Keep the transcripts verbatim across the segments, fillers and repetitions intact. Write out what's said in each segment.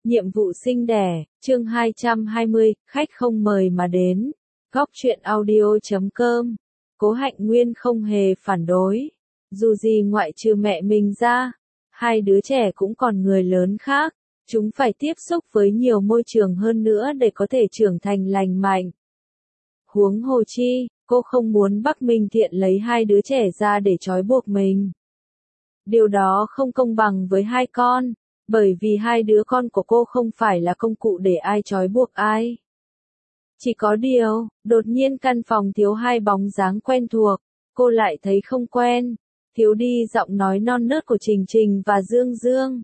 Nhiệm vụ sinh đẻ, chương hai trăm hai mươi, khách không mời mà đến. Góc truyện audio chấm com. Cố Hạnh Nguyên không hề phản đối. Dù gì ngoại trừ mẹ mình ra, hai đứa trẻ cũng còn người lớn khác. Chúng phải tiếp xúc với nhiều môi trường hơn nữa để có thể trưởng thành lành mạnh. Huống hồ chi, cô không muốn Bắc Minh Thiện lấy hai đứa trẻ ra để trói buộc mình. Điều đó không công bằng với hai con. Bởi vì hai đứa con của cô không phải là công cụ để ai trói buộc ai. Chỉ có điều, đột nhiên căn phòng thiếu hai bóng dáng quen thuộc, cô lại thấy không quen, thiếu đi giọng nói non nớt của Trình Trình và Dương Dương.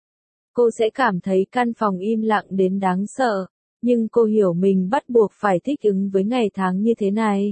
Cô sẽ cảm thấy căn phòng im lặng đến đáng sợ, nhưng cô hiểu mình bắt buộc phải thích ứng với ngày tháng như thế này.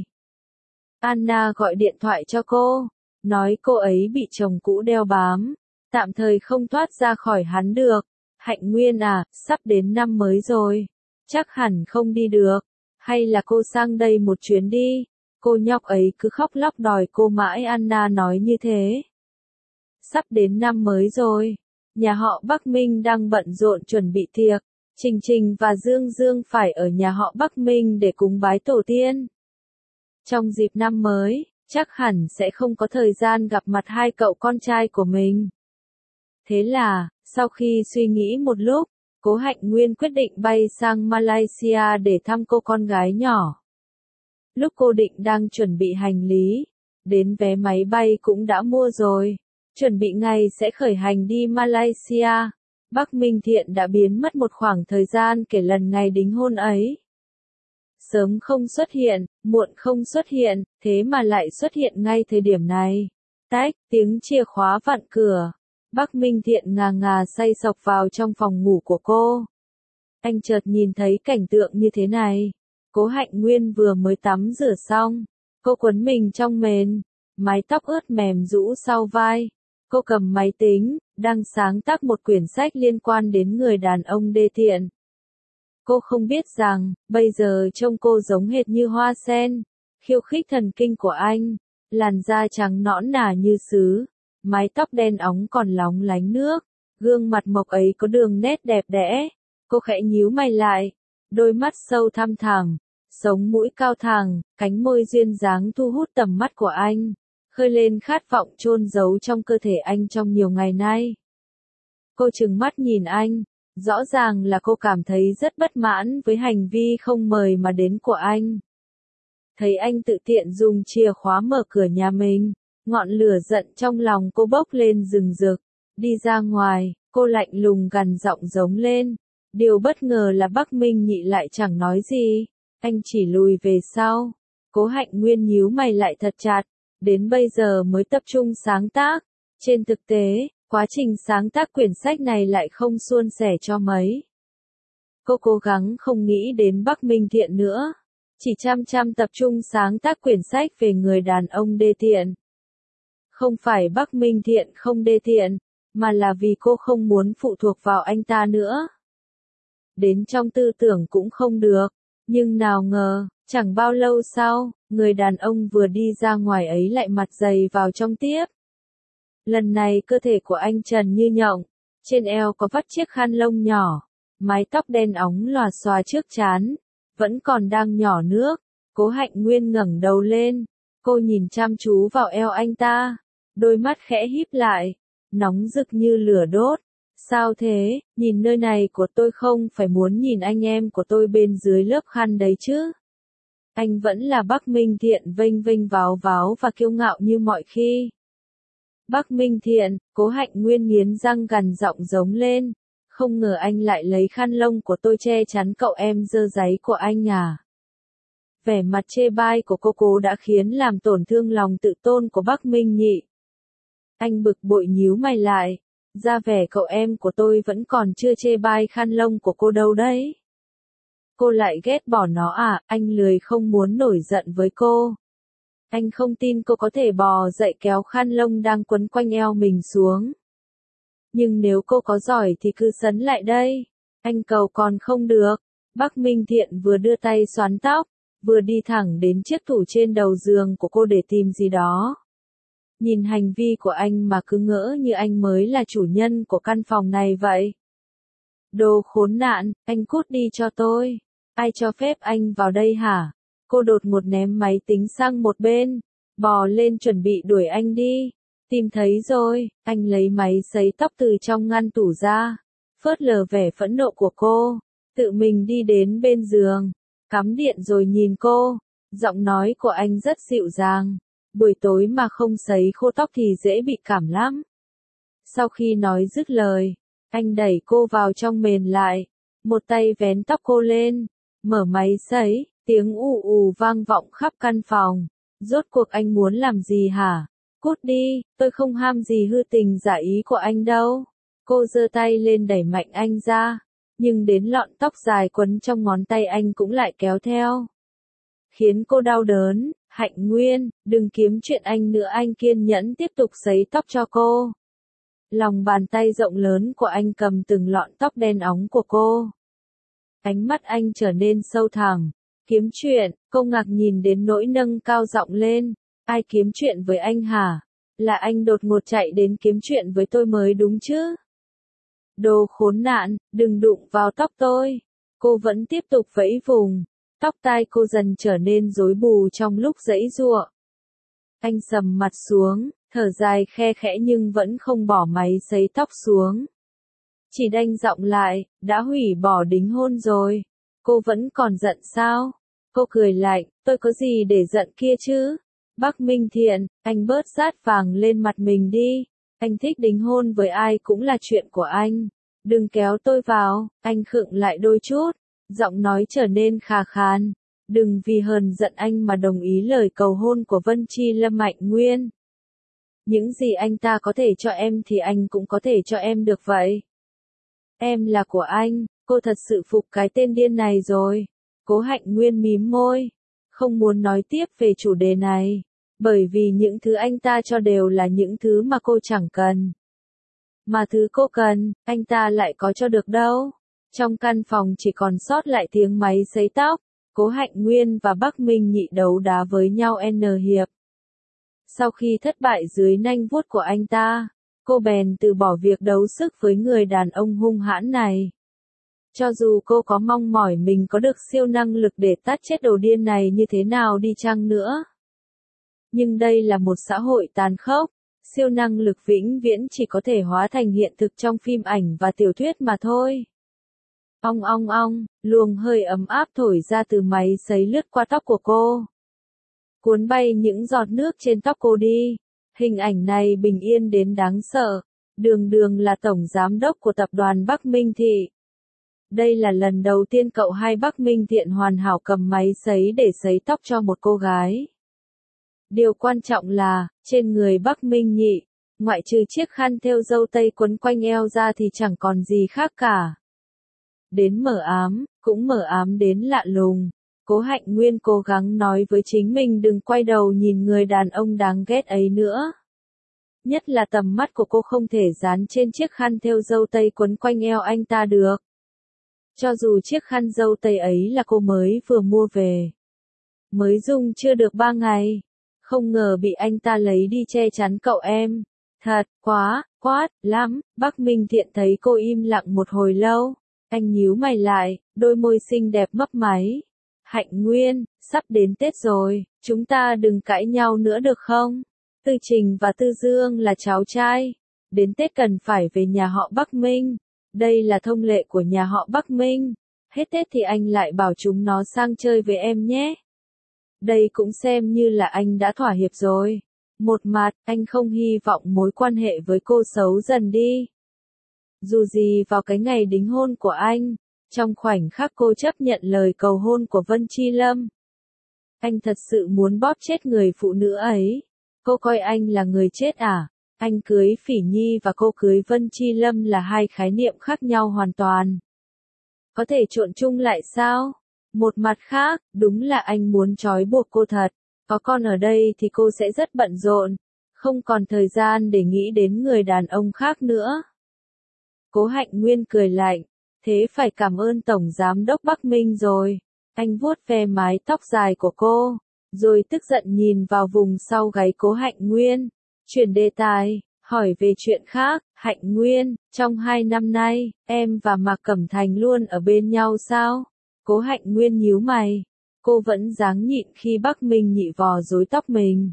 Anna gọi điện thoại cho cô, nói cô ấy bị chồng cũ đeo bám. Tạm thời không thoát ra khỏi hắn được. Hạnh Nguyên à, sắp đến năm mới rồi. Chắc hẳn không đi được. Hay là cô sang đây một chuyến đi. Cô nhóc ấy cứ khóc lóc đòi cô mãi. Anna nói như thế. Sắp đến năm mới rồi. Nhà họ Bắc Minh đang bận rộn chuẩn bị tiệc. Trình Trình và Dương Dương phải ở nhà họ Bắc Minh để cúng bái tổ tiên. Trong dịp năm mới, chắc hẳn sẽ không có thời gian gặp mặt hai cậu con trai của mình. Thế là, sau khi suy nghĩ một lúc, Cố Hạnh Nguyên quyết định bay sang Malaysia để thăm cô con gái nhỏ. Lúc cô định đang chuẩn bị hành lý, đến vé máy bay cũng đã mua rồi, chuẩn bị ngày sẽ khởi hành đi Malaysia. Bắc Minh Thiện đã biến mất một khoảng thời gian kể lần ngày đính hôn ấy. Sớm không xuất hiện, muộn không xuất hiện, thế mà lại xuất hiện ngay thời điểm này. Tách, tiếng chìa khóa vặn cửa. Bắc Minh Thiện ngà ngà say sộc vào trong phòng ngủ của cô. Anh chợt nhìn thấy cảnh tượng như thế này. Cố Hạnh Nguyên vừa mới tắm rửa xong. Cô quấn mình trong mền, mái tóc ướt mềm rũ sau vai. Cô cầm máy tính, đang sáng tác một quyển sách liên quan đến người đàn ông đê tiện. Cô không biết rằng, bây giờ trông cô giống hệt như hoa sen, khiêu khích thần kinh của anh. Làn da trắng nõn nà như sứ. Mái tóc đen óng còn lóng lánh nước, gương mặt mộc ấy có đường nét đẹp đẽ. Cô khẽ nhíu mày lại, đôi mắt sâu thăm thẳm, sống mũi cao thẳng, cánh môi duyên dáng thu hút tầm mắt của anh, khơi lên khát vọng chôn giấu trong cơ thể anh trong nhiều ngày nay. Cô trừng mắt nhìn anh, rõ ràng là cô cảm thấy rất bất mãn với hành vi không mời mà đến của anh. Thấy anh tự tiện dùng chìa khóa mở cửa nhà mình. Ngọn lửa giận trong lòng cô bốc lên rừng rực. Đi ra ngoài, cô lạnh lùng gằn giọng giống lên. Điều bất ngờ là Bắc Minh Nhị lại chẳng nói gì. Anh chỉ lùi về sau. Cố Hạnh Nguyên nhíu mày lại thật chặt. Đến bây giờ mới tập trung sáng tác. Trên thực tế, quá trình sáng tác quyển sách này lại không suôn sẻ cho mấy. Cô cố gắng không nghĩ đến Bắc Minh Thiện nữa. Chỉ chăm chăm tập trung sáng tác quyển sách về người đàn ông đê tiện. Không phải Bắc Minh Thiện không đê tiện, mà là vì cô không muốn phụ thuộc vào anh ta nữa. Đến trong tư tưởng cũng không được, nhưng nào ngờ, chẳng bao lâu sau, người đàn ông vừa đi ra ngoài ấy lại mặt dày vào trong tiếp. Lần này cơ thể của anh trần như nhộng, trên eo có vắt chiếc khăn lông nhỏ, mái tóc đen óng lòa xòa trước trán, vẫn còn đang nhỏ nước. Cố Hạnh Nguyên ngẩng đầu lên, cô nhìn chăm chú vào eo anh ta. Đôi mắt khẽ híp lại, nóng rực như lửa đốt. Sao thế, nhìn nơi này của tôi không phải muốn nhìn anh em của tôi bên dưới lớp khăn đấy chứ. Anh vẫn là Bắc Minh Thiện vênh vênh váo váo và kiêu ngạo như mọi khi. Bắc Minh Thiện, Cố Hạnh Nguyên nghiến răng gằn giọng giống lên. Không ngờ anh lại lấy khăn lông của tôi che chắn cậu em dơ dáy của anh à. Vẻ mặt chê bai của cô cô đã khiến làm tổn thương lòng tự tôn của Bắc Minh Nhị. Anh bực bội nhíu mày lại, ra vẻ cậu em của tôi vẫn còn chưa chê bai khăn lông của cô đâu đấy. Cô lại ghét bỏ nó à, anh lười không muốn nổi giận với cô. Anh không tin cô có thể bò dậy kéo khăn lông đang quấn quanh eo mình xuống. Nhưng nếu cô có giỏi thì cứ sấn lại đây, anh cầu còn không được. Bắc Minh Thiện vừa đưa tay xoắn tóc, vừa đi thẳng đến chiếc tủ trên đầu giường của cô để tìm gì đó. Nhìn hành vi của anh mà cứ ngỡ như anh mới là chủ nhân của căn phòng này vậy. Đồ khốn nạn, anh cút đi cho tôi. Ai cho phép anh vào đây hả? Cô đột ngột ném máy tính sang một bên, bò lên chuẩn bị đuổi anh đi. Tìm thấy rồi, anh lấy máy sấy tóc từ trong ngăn tủ ra, phớt lờ vẻ phẫn nộ của cô, tự mình đi đến bên giường, cắm điện rồi nhìn cô. Giọng nói của anh rất dịu dàng, buổi tối mà không sấy khô tóc thì dễ bị cảm lắm. Sau khi nói dứt lời, anh đẩy cô vào trong mền lại, một tay vén tóc cô lên, mở máy sấy, tiếng ù ù vang vọng khắp căn phòng. Rốt cuộc anh muốn làm gì hả? Cút đi, tôi không ham gì hư tình giả ý của anh đâu. Cô giơ tay lên đẩy mạnh anh ra, nhưng đến lọn tóc dài quấn trong ngón tay anh cũng lại kéo theo, khiến cô đau đớn. Hạnh Nguyên, đừng kiếm chuyện anh nữa. Anh kiên nhẫn tiếp tục sấy tóc cho cô. Lòng bàn tay rộng lớn của anh cầm từng lọn tóc đen óng của cô. Ánh mắt anh trở nên sâu thẳm. Kiếm chuyện, cô ngạc nhìn đến nỗi nâng cao giọng lên. Ai kiếm chuyện với anh hả? Là anh đột ngột chạy đến kiếm chuyện với tôi mới đúng chứ? Đồ khốn nạn, đừng đụng vào tóc tôi. Cô vẫn tiếp tục vẫy vùng. Tóc tai cô dần trở nên rối bù trong lúc giãy giụa. Anh sầm mặt xuống, thở dài khe khẽ nhưng vẫn không bỏ máy sấy tóc xuống. Chỉ đanh giọng lại, đã hủy bỏ đính hôn rồi. Cô vẫn còn giận sao? Cô cười lạnh, tôi có gì để giận kia chứ? Bắc Minh Thiện, anh bớt rát vàng lên mặt mình đi. Anh thích đính hôn với ai cũng là chuyện của anh. Đừng kéo tôi vào. Anh khựng lại đôi chút, giọng nói trở nên khà khàn. Đừng vì hờn giận anh mà đồng ý lời cầu hôn của Vân Chi Lâm. Hạnh Nguyên, những gì anh ta có thể cho em thì anh cũng có thể cho em được vậy. Em là của anh. Cô thật sự phục cái tên điên này rồi. Cố Hạnh Nguyên mím môi, không muốn nói tiếp về chủ đề này, bởi vì những thứ anh ta cho đều là những thứ mà cô chẳng cần. Mà thứ cô cần, anh ta lại có cho được đâu. Trong căn phòng chỉ còn sót lại tiếng máy sấy tóc. Cố Hạnh Nguyên và Bắc Minh Nhị đấu đá với nhau n hiệp. Sau khi thất bại dưới nanh vuốt của anh ta, cô bèn từ bỏ việc đấu sức với người đàn ông hung hãn này. Cho dù cô có mong mỏi mình có được siêu năng lực để tát chết đồ điên này như thế nào đi chăng nữa. Nhưng đây là một xã hội tàn khốc, siêu năng lực vĩnh viễn chỉ có thể hóa thành hiện thực trong phim ảnh và tiểu thuyết mà thôi. Ong ong ong, luồng hơi ấm áp thổi ra từ máy sấy lướt qua tóc của cô, cuốn bay những giọt nước trên tóc cô đi. Hình ảnh này bình yên đến đáng sợ. Đường Đường là tổng giám đốc của tập đoàn Bắc Minh Thị. Đây là lần đầu tiên cậu hai Bắc Minh Thiện hoàn hảo cầm máy sấy để sấy tóc cho một cô gái. Điều quan trọng là, trên người Bắc Minh Nhị, ngoại trừ chiếc khăn thêu dâu tây quấn quanh eo ra thì chẳng còn gì khác cả. Đến mờ ám, cũng mờ ám đến lạ lùng. Cố Hạnh Nguyên cố gắng nói với chính mình đừng quay đầu nhìn người đàn ông đáng ghét ấy nữa. Nhất là tầm mắt của cô không thể dán trên chiếc khăn thêu dâu tây quấn quanh eo anh ta được. Cho dù chiếc khăn dâu tây ấy là cô mới vừa mua về, mới dùng chưa được ba ngày, không ngờ bị anh ta lấy đi che chắn cậu em. Thật, quá, quát, lắm. Bắc Minh Thiện thấy cô im lặng một hồi lâu, anh nhíu mày lại, đôi môi xinh đẹp mấp máy. Hạnh Nguyên, sắp đến Tết rồi, chúng ta đừng cãi nhau nữa được không? Tư Trình và Tư Dương là cháu trai, đến Tết cần phải về nhà họ Bắc Minh. Đây là thông lệ của nhà họ Bắc Minh. Hết Tết thì anh lại bảo chúng nó sang chơi với em nhé. Đây cũng xem như là anh đã thỏa hiệp rồi. Một mặt, anh không hy vọng mối quan hệ với cô xấu dần đi. Dù gì vào cái ngày đính hôn của anh, trong khoảnh khắc cô chấp nhận lời cầu hôn của Vân Chi Lâm, anh thật sự muốn bóp chết người phụ nữ ấy. Cô coi anh là người chết à? Anh cưới Phỉ Nhi và cô cưới Vân Chi Lâm là hai khái niệm khác nhau hoàn toàn. Có thể trộn chung lại sao? Một mặt khác, đúng là anh muốn trói buộc cô thật. Có con ở đây thì cô sẽ rất bận rộn, không còn thời gian để nghĩ đến người đàn ông khác nữa. Cố Hạnh Nguyên cười lạnh, thế phải cảm ơn Tổng Giám đốc Bắc Minh rồi. Anh vuốt ve mái tóc dài của cô, rồi tức giận nhìn vào vùng sau gáy Cố Hạnh Nguyên. Chuyển đề tài, hỏi về chuyện khác. Hạnh Nguyên, trong hai năm nay, em và Mạc Cẩm Thành luôn ở bên nhau sao? Cố Hạnh Nguyên nhíu mày. Cô vẫn dáng nhịn khi Bắc Minh Nhị vò rối tóc mình.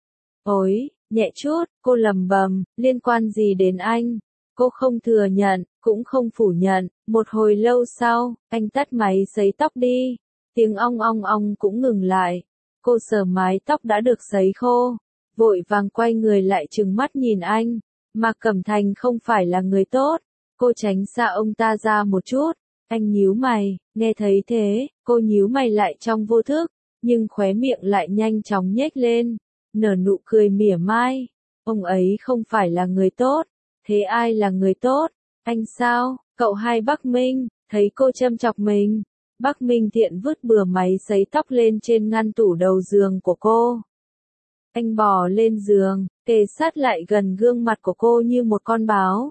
Ôi, nhẹ chút, cô lầm bầm, liên quan gì đến anh? Cô không thừa nhận, cũng không phủ nhận. Một hồi lâu sau, anh tắt máy sấy tóc đi. Tiếng ong ong ong cũng ngừng lại. Cô sờ mái tóc đã được sấy khô. Vội vàng quay người lại trừng mắt nhìn anh. Mạc Cẩm Thành không phải là người tốt. Cô tránh xa ông ta ra một chút. Anh nhíu mày, nghe thấy thế, cô nhíu mày lại trong vô thức. Nhưng khóe miệng lại nhanh chóng nhếch lên. Nở nụ cười mỉa mai. Ông ấy không phải là người tốt. Thế ai là người tốt? Anh sao? Cậu hai Bắc Minh, thấy cô châm chọc mình. Bắc Minh Thiện vứt bừa máy sấy tóc lên trên ngăn tủ đầu giường của cô. Anh bò lên giường, kề sát lại gần gương mặt của cô như một con báo.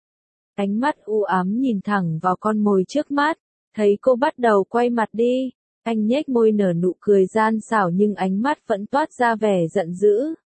Ánh mắt u ám nhìn thẳng vào con mồi trước mắt, thấy cô bắt đầu quay mặt đi. Anh nhếch môi nở nụ cười gian xảo nhưng ánh mắt vẫn toát ra vẻ giận dữ.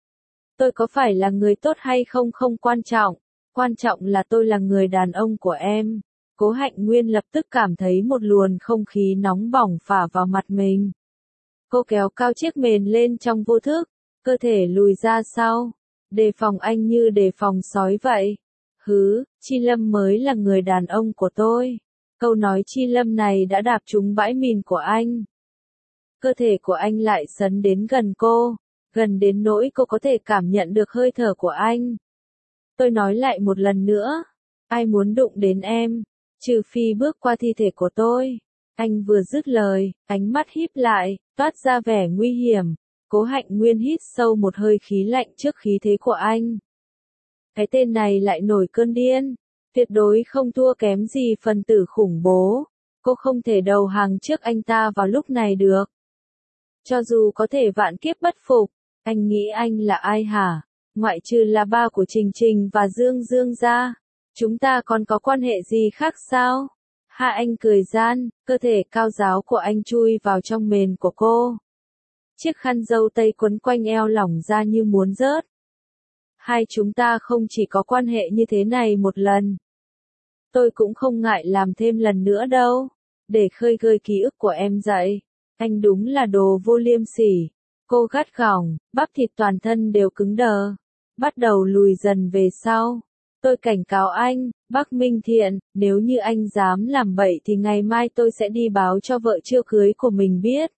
Tôi có phải là người tốt hay không không quan trọng, quan trọng là tôi là người đàn ông của em. Cố Hạnh Nguyên lập tức cảm thấy một luồng không khí nóng bỏng phả vào mặt mình. Cô kéo cao chiếc mền lên trong vô thức, cơ thể lùi ra sau, đề phòng anh như đề phòng sói vậy. Hứ, Chi Lâm mới là người đàn ông của tôi. Câu nói Chi Lâm này đã đạp trúng bãi mìn của anh. Cơ thể của anh lại sấn đến gần cô, gần đến nỗi cô có thể cảm nhận được hơi thở của anh. Tôi nói lại một lần nữa, ai muốn đụng đến em, trừ phi bước qua thi thể của tôi. Anh vừa dứt lời, ánh mắt híp lại, toát ra vẻ nguy hiểm. Cố Hạnh Nguyên hít sâu một hơi khí lạnh trước khí thế của anh. Cái tên này lại nổi cơn điên, tuyệt đối không thua kém gì phần tử khủng bố. Cô không thể đầu hàng trước anh ta vào lúc này được. Cho dù có thể vạn kiếp bất phục, anh nghĩ anh là ai hả? Ngoại trừ là ba của Trình Trình và Dương Dương ra, chúng ta còn có quan hệ gì khác sao? Hạ Anh cười gian, cơ thể cao ráo của anh chui vào trong mền của cô. Chiếc khăn râu tây quấn quanh eo lỏng ra như muốn rớt. Hai chúng ta không chỉ có quan hệ như thế này một lần. Tôi cũng không ngại làm thêm lần nữa đâu, để khơi gợi ký ức của em dậy. Anh đúng là đồ vô liêm sỉ. Cô gắt gỏng, bắp thịt toàn thân đều cứng đờ, bắt đầu lùi dần về sau. Tôi cảnh cáo anh, Bắc Minh Thiện, nếu như anh dám làm bậy thì ngày mai tôi sẽ đi báo cho vợ chưa cưới của mình biết.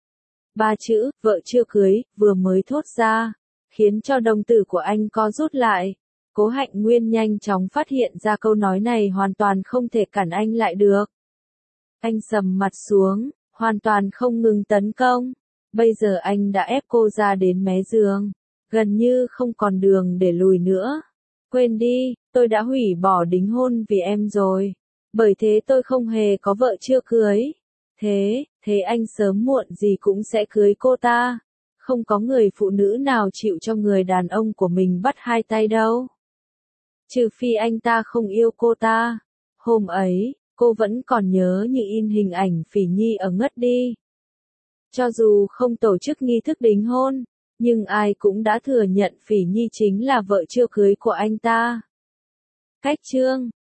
Ba chữ, vợ chưa cưới, vừa mới thốt ra, khiến cho đồng tử của anh co rút lại. Cố Hạnh Nguyên nhanh chóng phát hiện ra câu nói này hoàn toàn không thể cản anh lại được. Anh sầm mặt xuống, hoàn toàn không ngừng tấn công. Bây giờ anh đã ép cô ra đến mé giường, gần như không còn đường để lùi nữa. Quên đi, tôi đã hủy bỏ đính hôn vì em rồi. Bởi thế tôi không hề có vợ chưa cưới. Thế, thế anh sớm muộn gì cũng sẽ cưới cô ta. Không có người phụ nữ nào chịu cho người đàn ông của mình bắt hai tay đâu. Trừ phi anh ta không yêu cô ta. Hôm ấy, cô vẫn còn nhớ như in hình ảnh Phỉ Nhi ở ngất đi. Cho dù không tổ chức nghi thức đính hôn, nhưng ai cũng đã thừa nhận Phỉ Nhi chính là vợ chưa cưới của anh ta. Cách chương